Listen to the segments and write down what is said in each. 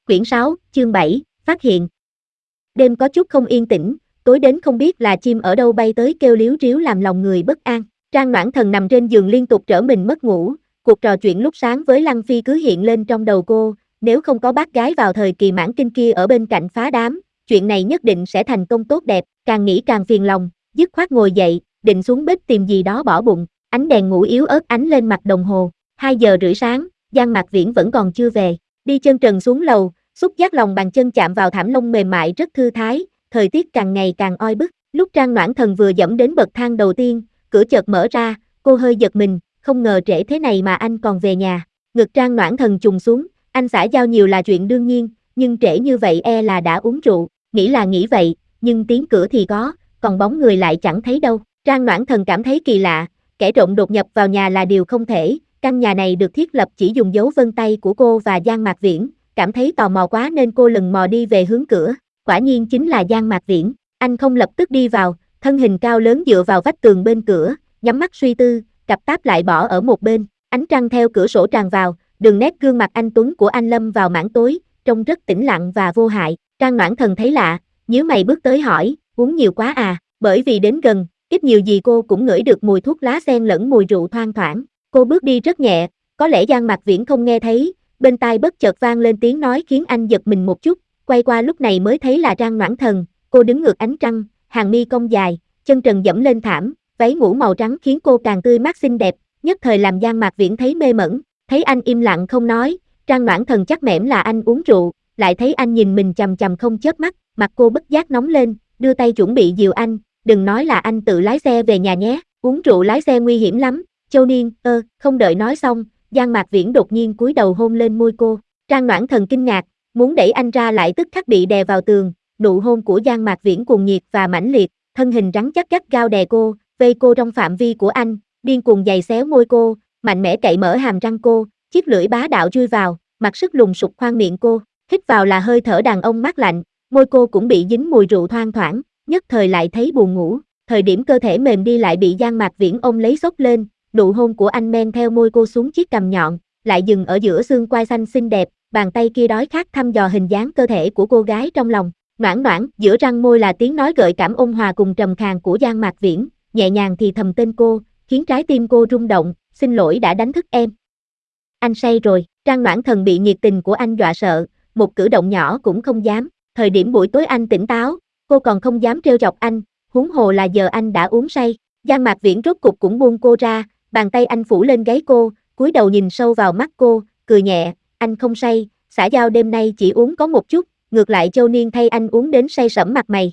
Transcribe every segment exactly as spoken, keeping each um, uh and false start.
Quyển sáu, chương bảy, phát hiện. Đêm có chút không yên tĩnh, tối đến không biết là chim ở đâu bay tới kêu líu ríu làm lòng người bất an. Trang Noãn Thần nằm trên giường liên tục trở mình mất ngủ, cuộc trò chuyện lúc sáng với Lăng Phi cứ hiện lên trong đầu cô, nếu không có bác gái vào thời kỳ mãn kinh kia ở bên cạnh phá đám, chuyện này nhất định sẽ thành công tốt đẹp, càng nghĩ càng phiền lòng, dứt khoát ngồi dậy, định xuống bếp tìm gì đó bỏ bụng, ánh đèn ngủ yếu ớt ánh lên mặt đồng hồ, hai giờ rưỡi sáng, Giang Mạc Viễn vẫn còn chưa về, đi chân trần xuống lầu, xúc giác lòng bàn chân chạm vào thảm lông mềm mại rất thư thái, thời tiết càng ngày càng oi bức, lúc Trang Noãn Thần vừa dẫm đến bậc thang đầu tiên, cửa chợt mở ra, cô hơi giật mình, không ngờ trễ thế này mà anh còn về nhà, ngực Trang Noãn Thần trùng xuống, anh xã giao nhiều là chuyện đương nhiên, nhưng trễ như vậy e là đã uống rượu, nghĩ là nghĩ vậy, nhưng tiếng cửa thì có, còn bóng người lại chẳng thấy đâu, Trang Noãn Thần cảm thấy kỳ lạ, kẻ trộm đột nhập vào nhà là điều không thể, căn nhà này được thiết lập chỉ dùng dấu vân tay của cô và Giang Mạc Viễn, cảm thấy tò mò quá nên cô lần mò đi về hướng cửa, quả nhiên chính là Giang Mạc Viễn, anh không lập tức đi vào, thân hình cao lớn dựa vào vách tường bên cửa, nhắm mắt suy tư, cặp táp lại bỏ ở một bên, ánh trăng theo cửa sổ tràn vào, đường nét gương mặt anh tuấn của anh lâm vào mảng tối, trông rất tĩnh lặng và vô hại, Trang Noãn Thần thấy lạ, nhíu mày bước tới hỏi, uống nhiều quá à, bởi vì đến gần, ít nhiều gì cô cũng ngửi được mùi thuốc lá xen lẫn mùi rượu thoang thoảng, cô bước đi rất nhẹ, có lẽ Giang Mạc Viễn không nghe thấy, bên tai bất chợt vang lên tiếng nói khiến anh giật mình một chút, quay qua lúc này mới thấy là Trang Noãn Thần, cô đứng ngược ánh trăng, hàng mi cong dài, chân trần dẫm lên thảm, váy ngủ màu trắng khiến cô càng tươi mát xinh đẹp, nhất thời làm Giang Mạc Viễn thấy mê mẩn, thấy anh im lặng không nói, Trang Noãn Thần chắc mẻm là anh uống rượu, lại thấy anh nhìn mình chằm chằm không chớp mắt, mặt cô bất giác nóng lên, đưa tay chuẩn bị dìu anh, đừng nói là anh tự lái xe về nhà nhé, uống rượu lái xe nguy hiểm lắm, Châu Niên, ơ, không đợi nói xong, Giang Mạc Viễn đột nhiên cúi đầu hôn lên môi cô, Trang Noãn Thần kinh ngạc, muốn đẩy anh ra lại tức khắc bị đè vào tường, nụ hôn của Giang Mạc Viễn cuồng nhiệt và mãnh liệt, thân hình rắn chắc gắt gao đè cô, vây cô trong phạm vi của anh, điên cuồng giày xéo môi cô, mạnh mẽ cậy mở hàm răng cô, chiếc lưỡi bá đạo chui vào, mặc sức lùng sục khoang miệng cô, hít vào là hơi thở đàn ông mát lạnh, môi cô cũng bị dính mùi rượu thoang thoảng, nhất thời lại thấy buồn ngủ, thời điểm cơ thể mềm đi lại bị Giang Mạc Viễn ôm lấy xốc lên, nụ hôn của anh men theo môi cô xuống chiếc cằm nhọn, lại dừng ở giữa xương quai xanh xinh đẹp, bàn tay kia đói khát thăm dò hình dáng cơ thể của cô gái trong lòng, noãn noãn, giữa răng môi là tiếng nói gợi cảm ôn hòa cùng trầm khàn của Giang Mạc Viễn, nhẹ nhàng thì thầm tên cô, khiến trái tim cô rung động, xin lỗi đã đánh thức em. Anh say rồi, Trang Noãn Thần bị nhiệt tình của anh dọa sợ, một cử động nhỏ cũng không dám, thời điểm buổi tối anh tỉnh táo, cô còn không dám trêu chọc anh, huống hồ là giờ anh đã uống say, Giang Mạc Viễn rốt cục cũng buông cô ra, bàn tay anh phủ lên gáy cô, cúi đầu nhìn sâu vào mắt cô, cười nhẹ, anh không say, xã giao đêm nay chỉ uống có một chút, ngược lại Châu Niên thay anh uống đến say sẩm mặt mày.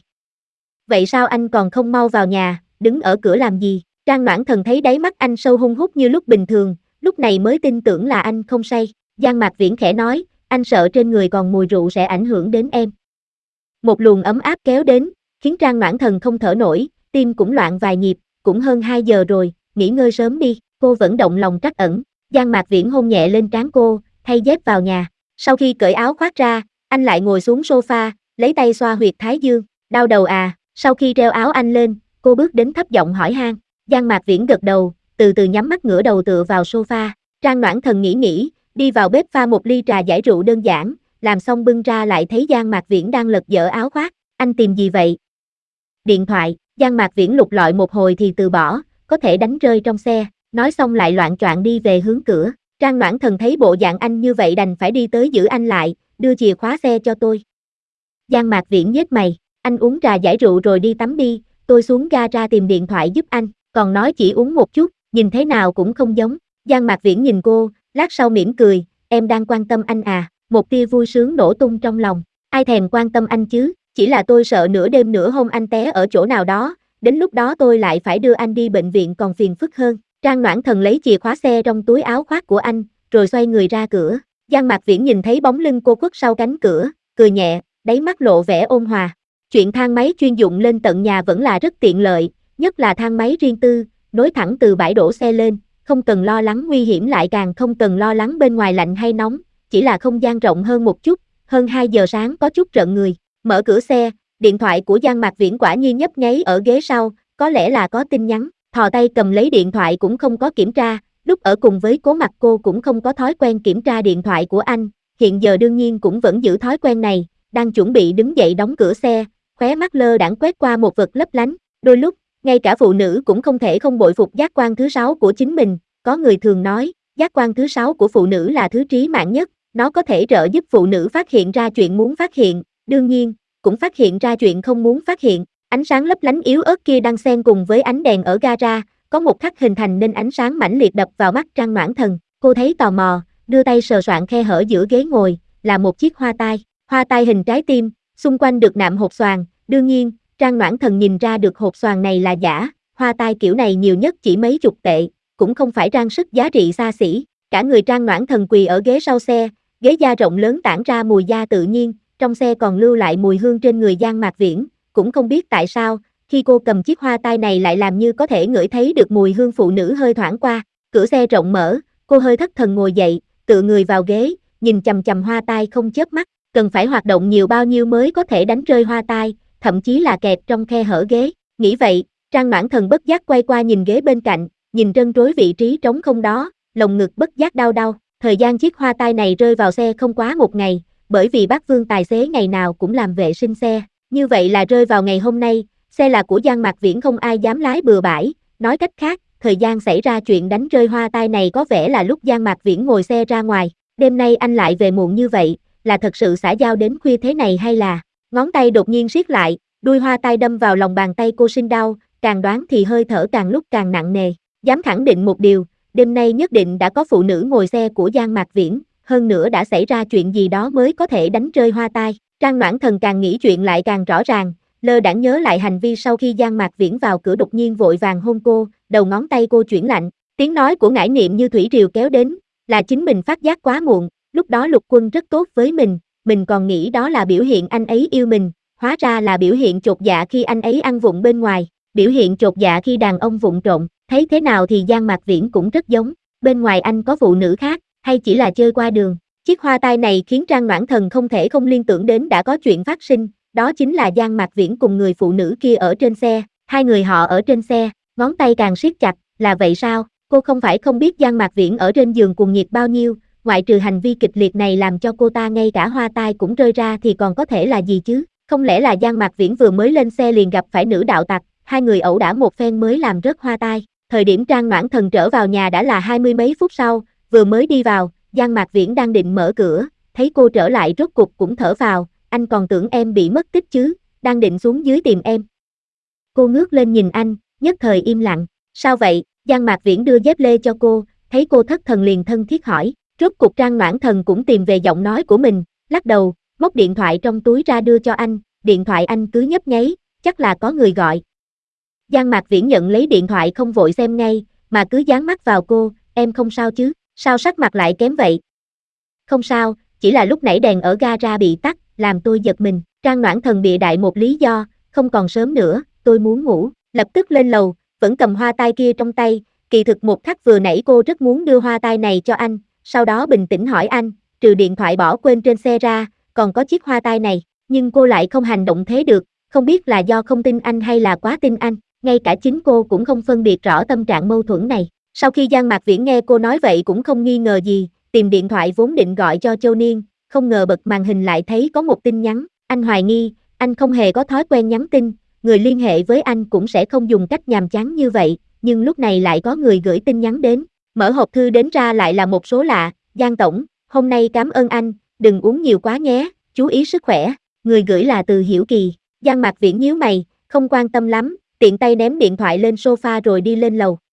Vậy sao anh còn không mau vào nhà, đứng ở cửa làm gì? Trang Noãn Thần thấy đáy mắt anh sâu hun hút như lúc bình thường, lúc này mới tin tưởng là anh không say, Giang Mạc Viễn khẽ nói, anh sợ trên người còn mùi rượu sẽ ảnh hưởng đến em. Một luồng ấm áp kéo đến, khiến Trang Noãn Thần không thở nổi, tim cũng loạn vài nhịp, cũng hơn hai giờ rồi, nghỉ ngơi sớm đi, cô vẫn động lòng trắc ẩn, Giang Mạc Viễn hôn nhẹ lên trán cô, thay dép vào nhà, sau khi cởi áo khoác ra, anh lại ngồi xuống sofa, lấy tay xoa huyệt thái dương, đau đầu à, sau khi treo áo anh lên, cô bước đến thấp giọng hỏi han, Giang Mạc Viễn gật đầu, từ từ nhắm mắt ngửa đầu tựa vào sofa, Trang Noãn Thần nghĩ nghĩ, đi vào bếp pha một ly trà giải rượu đơn giản, làm xong bưng ra lại thấy Giang Mạc Viễn đang lật dở áo khoác, anh tìm gì vậy? Điện thoại, Giang Mạc Viễn lục lọi một hồi thì từ bỏ, có thể đánh rơi trong xe, nói xong lại loạng choạng đi về hướng cửa, Trang Noãn Thần thấy bộ dạng anh như vậy đành phải đi tới giữ anh lại, đưa chìa khóa xe cho tôi. Giang Mạc Viễn nhếch mày, anh uống trà giải rượu rồi đi tắm đi, tôi xuống ga ra tìm điện thoại giúp anh, còn nói chỉ uống một chút, nhìn thế nào cũng không giống, Giang Mạc Viễn nhìn cô, lát sau mỉm cười, em đang quan tâm anh à, một tia vui sướng nổ tung trong lòng, ai thèm quan tâm anh chứ, chỉ là tôi sợ nửa đêm nửa hôm anh té ở chỗ nào đó, đến lúc đó tôi lại phải đưa anh đi bệnh viện còn phiền phức hơn. Trang Noãn Thần lấy chìa khóa xe trong túi áo khoác của anh, rồi xoay người ra cửa, Giang Mạc Viễn nhìn thấy bóng lưng cô khuất sau cánh cửa, cười nhẹ, đáy mắt lộ vẻ ôn hòa. Chuyện thang máy chuyên dụng lên tận nhà vẫn là rất tiện lợi, nhất là thang máy riêng tư, nối thẳng từ bãi đổ xe lên, không cần lo lắng nguy hiểm lại càng không cần lo lắng bên ngoài lạnh hay nóng, chỉ là không gian rộng hơn một chút, hơn hai giờ sáng có chút rợn người. Mở cửa xe, điện thoại của Giang Mạc Viễn quả nhiên nhấp nháy ở ghế sau, có lẽ là có tin nhắn, thò tay cầm lấy điện thoại cũng không có kiểm tra, lúc ở cùng với Cố Mặc cô cũng không có thói quen kiểm tra điện thoại của anh, hiện giờ đương nhiên cũng vẫn giữ thói quen này, đang chuẩn bị đứng dậy đóng cửa xe, khóe mắt lơ đãng quét qua một vật lấp lánh, đôi lúc, ngay cả phụ nữ cũng không thể không bội phục giác quan thứ sáu của chính mình, có người thường nói, giác quan thứ sáu của phụ nữ là thứ trí mạng nhất, nó có thể trợ giúp phụ nữ phát hiện ra chuyện muốn phát hiện, đương nhiên, cũng phát hiện ra chuyện không muốn phát hiện, ánh sáng lấp lánh yếu ớt kia đang xen cùng với ánh đèn ở gara, có một khắc hình thành nên ánh sáng mãnh liệt đập vào mắt Trang Noãn Thần, cô thấy tò mò, đưa tay sờ soạn khe hở giữa ghế ngồi, là một chiếc hoa tai, hoa tai hình trái tim, xung quanh được nạm hột xoàn, đương nhiên, Trang Noãn Thần nhìn ra được hột xoàn này là giả, hoa tai kiểu này nhiều nhất chỉ mấy chục tệ, cũng không phải trang sức giá trị xa xỉ, cả người Trang Noãn Thần quỳ ở ghế sau xe, ghế da rộng lớn tản ra mùi da tự nhiên, trong xe còn lưu lại mùi hương trên người Giang Mạc Viễn, cũng không biết tại sao, khi cô cầm chiếc hoa tai này lại làm như có thể ngửi thấy được mùi hương phụ nữ hơi thoảng qua, cửa xe rộng mở, cô hơi thất thần ngồi dậy, tựa người vào ghế, nhìn chằm chằm hoa tai không chớp mắt, cần phải hoạt động nhiều bao nhiêu mới có thể đánh rơi hoa tai, thậm chí là kẹt trong khe hở ghế, nghĩ vậy, Trang Noãn Thần bất giác quay qua nhìn ghế bên cạnh, nhìn trân trối vị trí trống không đó, lồng ngực bất giác đau đau, thời gian chiếc hoa tai này rơi vào xe không quá một ngày, bởi vì bác Vương tài xế ngày nào cũng làm vệ sinh xe, như vậy là rơi vào ngày hôm nay, xe là của Giang Mạc Viễn không ai dám lái bừa bãi, nói cách khác, thời gian xảy ra chuyện đánh rơi hoa tai này có vẻ là lúc Giang Mạc Viễn ngồi xe ra ngoài, đêm nay anh lại về muộn như vậy, là thật sự xã giao đến khuya thế này hay là, ngón tay đột nhiên siết lại, đuôi hoa tai đâm vào lòng bàn tay cô sinh đau, càng đoán thì hơi thở càng lúc càng nặng nề, dám khẳng định một điều, đêm nay nhất định đã có phụ nữ ngồi xe của Giang Mạc Viễn, hơn nữa đã xảy ra chuyện gì đó mới có thể đánh rơi hoa tai, Trang Noãn Thần càng nghĩ chuyện lại càng rõ ràng, lơ đãng nhớ lại hành vi sau khi Giang Mạc Viễn vào cửa đột nhiên vội vàng hôn cô, đầu ngón tay cô chuyển lạnh, tiếng nói của ngải niệm như thủy triều kéo đến, là chính mình phát giác quá muộn, lúc đó Lục Quân rất tốt với mình, mình còn nghĩ đó là biểu hiện anh ấy yêu mình, hóa ra là biểu hiện chột dạ khi anh ấy ăn vụng bên ngoài, biểu hiện chột dạ khi đàn ông vụng trộm, thấy thế nào thì Giang Mạc Viễn cũng rất giống, bên ngoài anh có phụ nữ khác, hay chỉ là chơi qua đường. Chiếc hoa tai này khiến Trang Noãn Thần không thể không liên tưởng đến đã có chuyện phát sinh, đó chính là Giang Mạc Viễn cùng người phụ nữ kia ở trên xe, hai người họ ở trên xe, ngón tay càng siết chặt, là vậy sao? Cô không phải không biết Giang Mạc Viễn ở trên giường cuồng nhiệt bao nhiêu, ngoại trừ hành vi kịch liệt này làm cho cô ta ngay cả hoa tai cũng rơi ra thì còn có thể là gì chứ? Không lẽ là Giang Mạc Viễn vừa mới lên xe liền gặp phải nữ đạo tặc, hai người ẩu đả một phen mới làm rớt hoa tai. Thời điểm Trang Noãn Thần trở vào nhà đã là hai mươi mấy phút sau, vừa mới đi vào, Giang Mạc Viễn đang định mở cửa, thấy cô trở lại rốt cục cũng thở phào, anh còn tưởng em bị mất tích chứ, đang định xuống dưới tìm em. Cô ngước lên nhìn anh, nhất thời im lặng, sao vậy? Giang Mạc Viễn đưa dép lê cho cô, thấy cô thất thần liền thân thiết hỏi, rốt cục Trang Noãn Thần cũng tìm về giọng nói của mình, lắc đầu, móc điện thoại trong túi ra đưa cho anh, điện thoại anh cứ nhấp nháy, chắc là có người gọi. Giang Mạc Viễn nhận lấy điện thoại không vội xem ngay, mà cứ dán mắt vào cô, em không sao chứ, sao sắc mặt lại kém vậy? Không sao, chỉ là lúc nãy đèn ở gara bị tắt, làm tôi giật mình, Trang Noãn Thần bịa đại một lý do, không còn sớm nữa, tôi muốn ngủ, lập tức lên lầu, vẫn cầm hoa tai kia trong tay, kỳ thực một khắc vừa nãy cô rất muốn đưa hoa tai này cho anh, sau đó bình tĩnh hỏi anh, trừ điện thoại bỏ quên trên xe ra, còn có chiếc hoa tai này, nhưng cô lại không hành động thế được, không biết là do không tin anh hay là quá tin anh, ngay cả chính cô cũng không phân biệt rõ tâm trạng mâu thuẫn này. Sau khi Giang Mạc Viễn nghe cô nói vậy cũng không nghi ngờ gì, tìm điện thoại vốn định gọi cho Châu Niên, không ngờ bật màn hình lại thấy có một tin nhắn, anh hoài nghi, anh không hề có thói quen nhắn tin, người liên hệ với anh cũng sẽ không dùng cách nhàm chán như vậy, nhưng lúc này lại có người gửi tin nhắn đến, mở hộp thư đến ra lại là một số lạ, Giang Tổng, hôm nay cảm ơn anh, đừng uống nhiều quá nhé, chú ý sức khỏe, người gửi là Từ Hiểu Kỳ, Giang Mạc Viễn nhíu mày, không quan tâm lắm, tiện tay ném điện thoại lên sofa rồi đi lên lầu.